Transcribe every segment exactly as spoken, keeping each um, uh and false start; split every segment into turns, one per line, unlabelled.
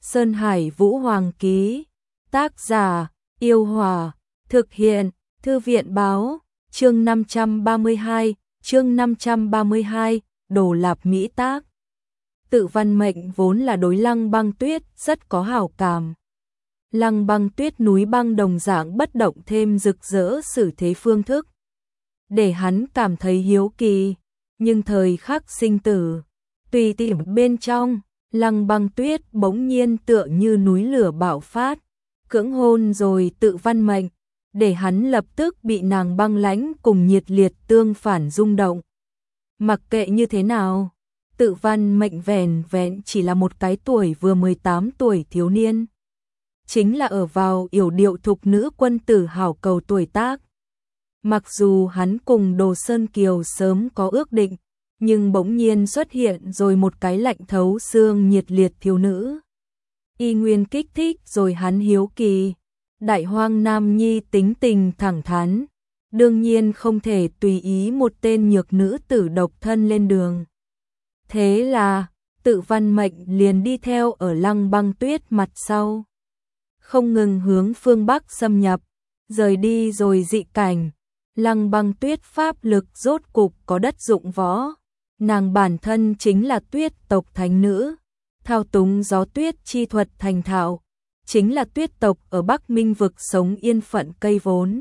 Sơn Hải Vũ Hoàng ký. Tác giả: Yêu Hòa. Thực hiện: Thư viện báo. Chương năm trăm ba mươi hai, chương năm trăm ba mươi hai, Đồ Lạp Mỹ tác. Tự Văn Mệnh vốn là đối Lăng Băng Tuyết rất có hảo cảm. Lăng Băng Tuyết núi băng đồng dạng bất động thêm rực rỡ xử thế phương thức, để hắn cảm thấy hiếu kỳ, nhưng thời khắc sinh tử, tùy tiệm bên trong, Lăng Băng Tuyết bỗng nhiên tựa như núi lửa bạo phát, cưỡng hôn rồi Tự Văn Mệnh, để hắn lập tức bị nàng băng lãnh cùng nhiệt liệt tương phản rung động. Mặc kệ như thế nào, Tự Văn Mệnh vẻn vẹn chỉ là một cái tuổi vừa mười tám tuổi thiếu niên. Chính là ở vào yểu điệu thục nữ quân tử hảo cầu tuổi tác. Mặc dù hắn cùng Đồ Sơn Kiều sớm có ước định, nhưng bỗng nhiên xuất hiện rồi một cái lạnh thấu xương nhiệt liệt thiếu nữ. Y nguyên kích thích rồi hắn hiếu kỳ. Đại hoang nam nhi tính tình thẳng thắn, đương nhiên không thể tùy ý một tên nhược nữ tử độc thân lên đường. Thế là, Tự Văn Mệnh liền đi theo ở Lăng Băng Tuyết mặt sau, không ngừng hướng phương Bắc xâm nhập, rời đi rồi dị cảnh. Lăng Băng Tuyết pháp lực rốt cục có đất dụng võ, nàng bản thân chính là tuyết tộc thánh nữ, thao túng gió tuyết chi thuật thành thạo, chính là tuyết tộc ở Bắc Minh vực sống yên phận cây vốn.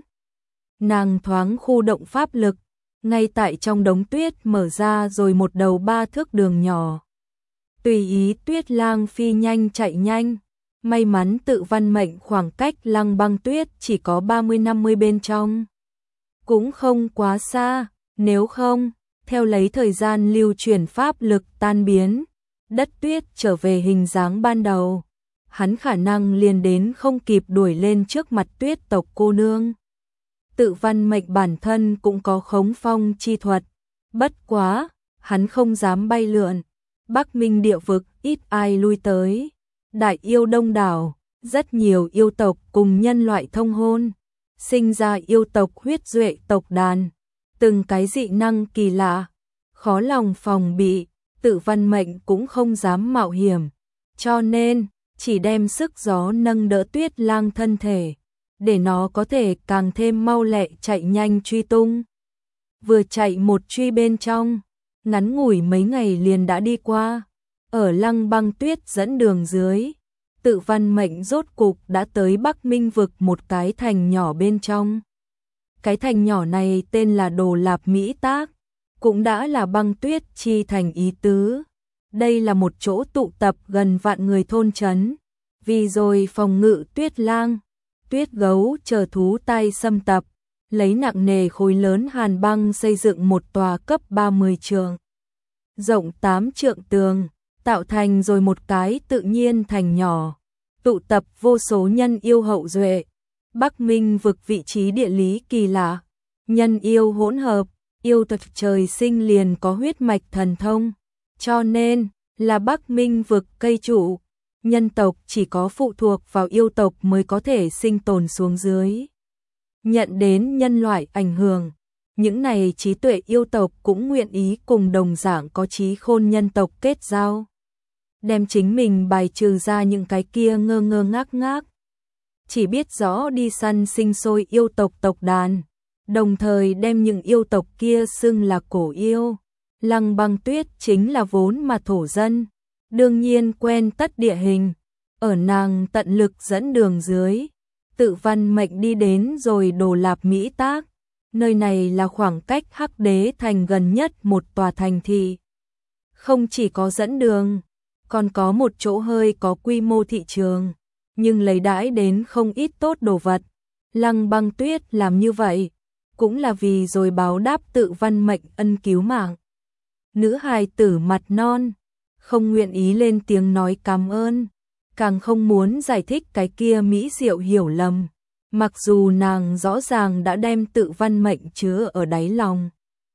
Nàng thoáng khu động pháp lực, ngay tại trong đống tuyết mở ra rồi một đầu ba thước đường nhỏ. Tùy ý tuyết lang phi nhanh chạy nhanh, may mắn Tự Văn Mệnh khoảng cách Lăng Băng Tuyết chỉ có ba mươi năm mươi bên trong. Cũng không quá xa, nếu không, theo lấy thời gian lưu chuyển pháp lực tan biến, đất tuyết trở về hình dáng ban đầu, hắn khả năng liền đến không kịp đuổi lên trước mặt tuyết tộc cô nương. Tự Văn Mệnh bản thân cũng có khống phong chi thuật, bất quá, hắn không dám bay lượn. Bắc Minh địa vực ít ai lui tới, đại yêu đông đảo, rất nhiều yêu tộc cùng nhân loại thông hôn, sinh ra yêu tộc huyết duệ tộc đàn, từng cái dị năng kỳ lạ, khó lòng phòng bị. Tự Văn Mệnh cũng không dám mạo hiểm, cho nên chỉ đem sức gió nâng đỡ tuyết lang thân thể, để nó có thể càng thêm mau lẹ chạy nhanh truy tung. Vừa chạy một truy bên trong, ngắn ngủi mấy ngày liền đã đi qua, ở Lăng Băng Tuyết dẫn đường dưới, Tự Văn Mệnh rốt cục đã tới Bắc Minh vực một cái thành nhỏ bên trong. Cái thành nhỏ này tên là Đồ Lạp Mỹ Tác, cũng đã là Băng Tuyết chi thành ý tứ. Đây là một chỗ tụ tập gần vạn người thôn trấn, vì rồi phòng ngự tuyết lang, tuyết gấu chờ thú tai xâm tập, lấy nặng nề khối lớn hàn băng xây dựng một tòa cấp ba mươi trượng, rộng tám trượng tường, tạo thành rồi một cái tự nhiên thành nhỏ, tụ tập vô số nhân yêu hậu duệ. Bắc Minh vực vị trí địa lý kỳ lạ, nhân yêu hỗn hợp, yêu tộc trời sinh liền có huyết mạch thần thông, cho nên là Bắc Minh vực cây trụ, nhân tộc chỉ có phụ thuộc vào yêu tộc mới có thể sinh tồn xuống dưới. Nhận đến nhân loại ảnh hưởng, những này trí tuệ yêu tộc cũng nguyện ý cùng đồng dạng có trí khôn nhân tộc kết giao, đem chính mình bài trừ ra những cái kia ngơ ngơ ngác ngác, chỉ biết rõ đi săn sinh sôi yêu tộc tộc đàn, đồng thời đem những yêu tộc kia xưng là cổ yêu. Lăng Băng Tuyết chính là vốn mà thổ dân, đương nhiên quen tất địa hình, ở nàng tận lực dẫn đường dưới, Tự Văn Mệnh đi đến rồi Đồ Lạp Mỹ Tác, nơi này là khoảng cách Hắc Đế thành gần nhất một tòa thành thị. Không chỉ có dẫn đường, còn có một chỗ hơi có quy mô thị trường, nhưng lấy đãi đến không ít tốt đồ vật. Lăng Băng Tuyết làm như vậy, cũng là vì rồi báo đáp Tự Văn Mệnh ân cứu mạng. Nữ hài tử mặt non, không nguyện ý lên tiếng nói cảm ơn, càng không muốn giải thích cái kia mỹ diệu hiểu lầm, mặc dù nàng rõ ràng đã đem Tự Văn Mệnh chứa ở đáy lòng.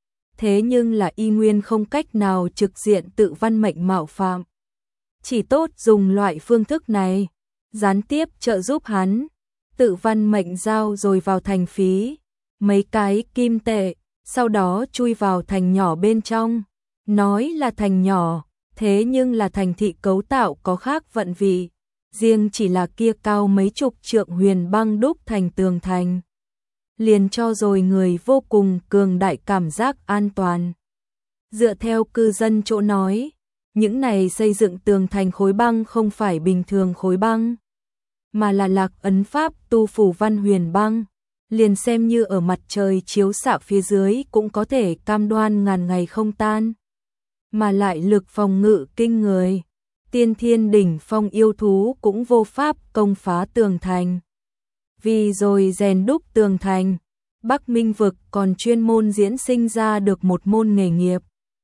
Thế nhưng là y nguyên không cách nào trực diện Tự Văn Mệnh mạo phạm. Chỉ tốt dùng loại phương thức này, gián tiếp trợ giúp hắn. Tự Văn Mệnh giao rồi vào thành phí, mấy cái kim tệ, sau đó chui vào thành nhỏ bên trong. Nói là thành nhỏ, thế nhưng là thành thị cấu tạo có khác vận vị. riêng chỉ là kia cao mấy chục trượng huyền băng đúc thành tường thành, liền cho rồi người vô cùng cường đại cảm giác an toàn. Dựa theo cư dân chỗ nói, những này xây dựng tường thành khối băng không phải bình thường khối băng, mà là Lạc Ấn Pháp tu phủ văn huyền băng, liền xem như ở mặt trời chiếu xạ phía dưới cũng có thể cam đoan ngàn ngày không tan, mà lại lực phòng ngự kinh người, tiên thiên đỉnh phong yêu thú cũng vô pháp công phá tường thành. Vì rồi rèn đúc tường thành, Bắc Minh vực còn chuyên môn diễn sinh ra được một môn nghề nghiệp,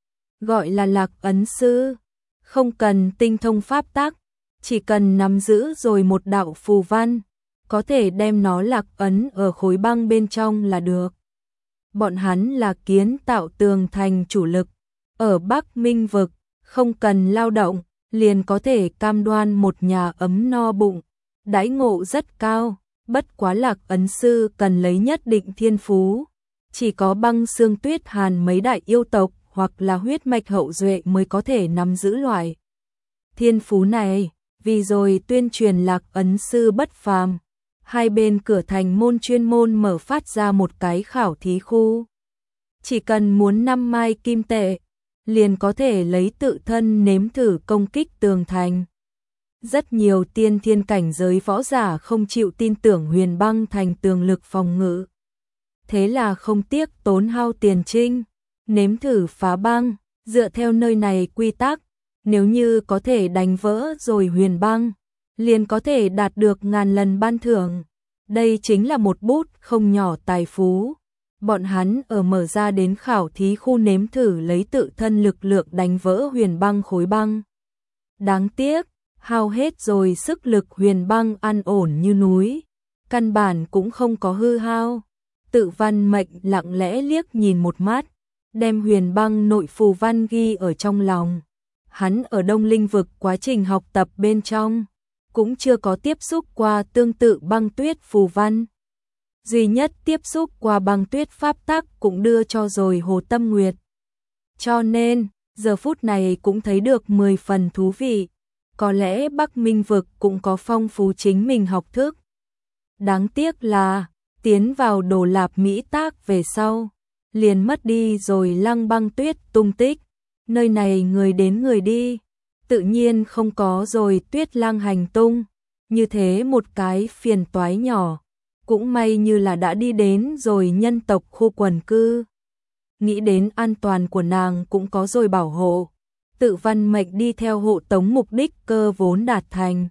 gọi là Lạc Ấn Sư, không cần tinh thông pháp tắc, chỉ cần nắm giữ rồi một đạo phù văn, có thể đem nó lạc ấn ở khối băng bên trong là được. Bọn hắn là kiến tạo tường thành chủ lực, ở Bắc Minh vực, không cần lao động, liền có thể cam đoan một nhà ấm no bụng, đãi ngộ rất cao, bất quá Lạc Ấn Sư cần lấy nhất định thiên phú, chỉ có Băng Xương Tuyết Hàn mấy đại yêu tộc hoặc là huyết mạch hậu duệ mới có thể nắm giữ loại thiên phú này. Vì rồi tuyên truyền Lạc Ấn Sư bất phàm, hai bên cửa thành môn chuyên môn mở phát ra một cái khảo thí khu. Chỉ cần muốn năm mai kim tệ, liền có thể lấy tự thân nếm thử công kích tường thành. Rất nhiều tiên thiên cảnh giới võ giả không chịu tin tưởng huyền băng thành tường lực phòng ngự. Thế là không tiếc tốn hao tiền trinh, nếm thử phá băng, dựa theo nơi này quy tắc. Nếu như có thể đánh vỡ rồi huyền băng, liền có thể đạt được ngàn lần ban thưởng. Đây chính là một bút không nhỏ tài phú. Bọn hắn ở mở ra đến khảo thí khu nếm thử lấy tự thân lực lượng đánh vỡ huyền băng khối băng. Đáng tiếc, hao hết rồi sức lực huyền băng an ổn như núi. Căn bản cũng không có hư hao. Tự Văn Mệnh lặng lẽ liếc nhìn một mắt, đem huyền băng nội phù văn ghi ở trong lòng. Hắn ở Đông Linh vực quá trình học tập bên trong, cũng chưa có tiếp xúc qua tương tự băng tuyết phù văn. Duy nhất tiếp xúc qua băng tuyết pháp tắc cũng đưa cho rồi Hồ Tâm Nguyệt. Cho nên, giờ phút này cũng thấy được mười phần thú vị. Có lẽ Bắc Minh vực cũng có phong phú chính mình học thức. Đáng tiếc là, tiến vào Đồ Lạp Mỹ Tác về sau, liền mất đi rồi Lăng Băng Tuyết tung tích. Nơi này người đến người đi, tự nhiên không có rồi Tuyết Lang hành tung, như thế một cái phiền toái nhỏ, cũng may như là đã đi đến rồi nhân tộc khu quần cư. Nghĩ đến an toàn của nàng cũng có rồi bảo hộ, Tự Văn Mệnh đi theo hộ tống mục đích cơ vốn đạt thành.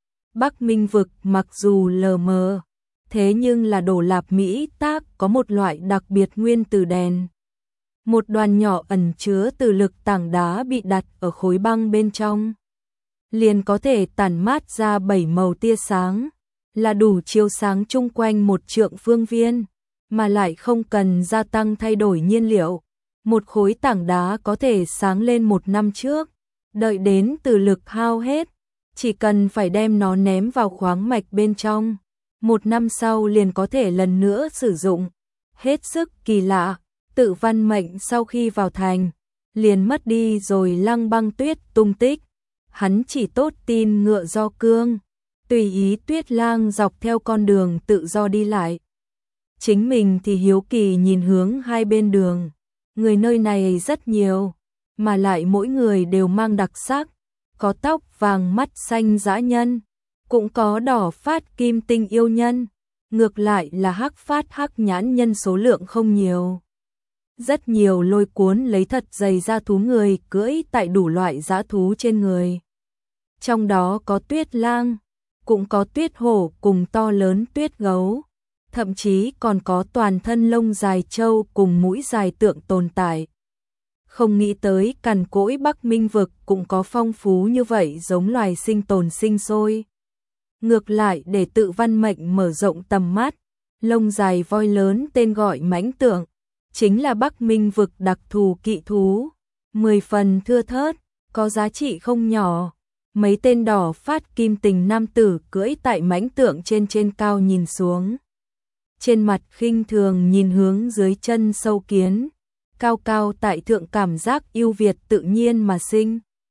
Bắc Minh vực mặc dù lờ mờ, thế nhưng là Đồ Lạp Mỹ Tác có một loại đặc biệt nguyên tử đèn. Một đoàn nhỏ ẩn chứa từ lực tảng đá bị đặt ở khối băng bên trong, liền có thể tản mát ra bảy màu tia sáng, là đủ chiếu sáng chung quanh một trượng phương viên, mà lại không cần gia tăng thay đổi nhiên liệu. Một khối tảng đá có thể sáng lên một năm trước, đợi đến từ lực hao hết, chỉ cần phải đem nó ném vào khoáng mạch bên trong, một năm sau liền có thể lần nữa sử dụng. Hết sức kỳ lạ. Tự Văn Mệnh sau khi vào thành, liền mất đi rồi Lăng Băng Tuyết tung tích. Hắn chỉ tốt tin ngựa do cương, tùy ý Tuyết Lang dọc theo con đường tự do đi lại. Chính mình thì hiếu kỳ nhìn hướng hai bên đường. Người nơi này rất nhiều, mà lại mỗi người đều mang đặc sắc. Có tóc vàng mắt xanh dã nhân, cũng có đỏ phát kim tinh yêu nhân. Ngược lại là hắc phát hắc nhãn nhân số lượng không nhiều. Rất nhiều lôi cuốn lấy thật dày da thú người cưỡi tại đủ loại dã thú trên người. Trong đó có tuyết lang, cũng có tuyết hổ cùng to lớn tuyết gấu, thậm chí còn có toàn thân lông dài trâu cùng mũi dài tượng tồn tại. Không nghĩ tới cằn cỗi Bắc Minh vực cũng có phong phú như vậy giống loài sinh tồn sinh sôi. Ngược lại để Tự Văn Mệnh mở rộng tầm mắt, lông dài voi lớn tên gọi mãnh tượng, chính là Bắc Minh vực đặc thù kỵ thú, mười phần thưa thớt, có giá trị không nhỏ. Mấy tên đỏ phát kim tình nam tử cưỡi tại mãnh tượng trên trên cao nhìn xuống. Trên mặt khinh thường nhìn hướng dưới chân sâu kiến, cao cao tại thượng cảm giác yêu Việt tự nhiên mà sinh.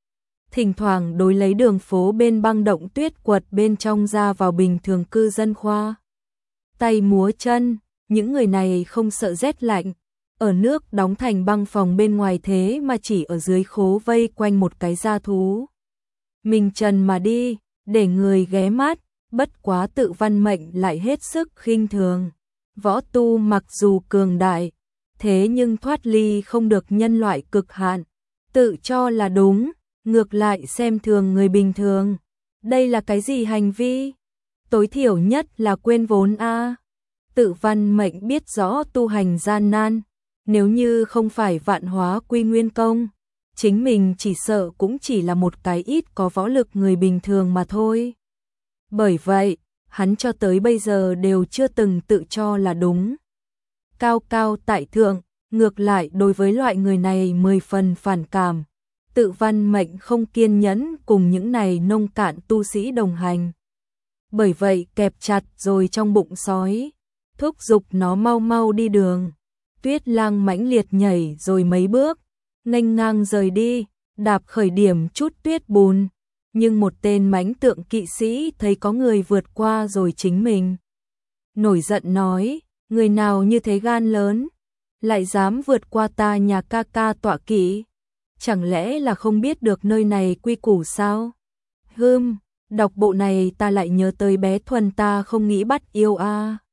thỉnh thoảng đối lấy đường phố bên băng động tuyết quật bên trong ra vào bình thường cư dân khoa. Tay múa chân, những người này không sợ rét lạnh, ở nước đóng thành băng phòng bên ngoài thế mà chỉ ở dưới khố vây quanh một cái gia thú. Mình trần mà đi, để người ghé mắt, bất quá Tự Văn Mệnh lại hết sức khinh thường. Võ tu mặc dù cường đại, thế nhưng thoát ly không được nhân loại cực hạn, tự cho là đúng, ngược lại xem thường người bình thường. Đây là cái gì hành vi? Tối thiểu nhất là quên vốn a. Tự Văn Mệnh biết rõ tu hành gian nan, nếu như không phải vạn hóa quy nguyên công, chính mình chỉ sợ cũng chỉ là một cái ít có võ lực người bình thường mà thôi. Bởi vậy, hắn cho tới bây giờ đều chưa từng tự cho là đúng. Cao cao tại thượng, ngược lại đối với loại người này mười phần phản cảm. Tự Văn Mệnh không kiên nhẫn cùng những này nông cạn tu sĩ đồng hành. Bởi vậy kẹp chặt rồi trong bụng sói, thúc giục nó mau mau đi đường. Tuyết Lang mãnh liệt nhảy rồi mấy bước, nghênh ngang rời đi, đạp khởi điểm chút tuyết bùn. Nhưng một tên mãnh tượng kỵ sĩ thấy có người vượt qua rồi chính mình. Nổi giận nói, người nào như thế gan lớn, lại dám vượt qua ta nhà ca ca tọa kỵ, chẳng lẽ là không biết được nơi này quy củ sao? Hừm, đọc bộ này ta lại nhớ tới bé Thuần ta không nghĩ bắt yêu a. À.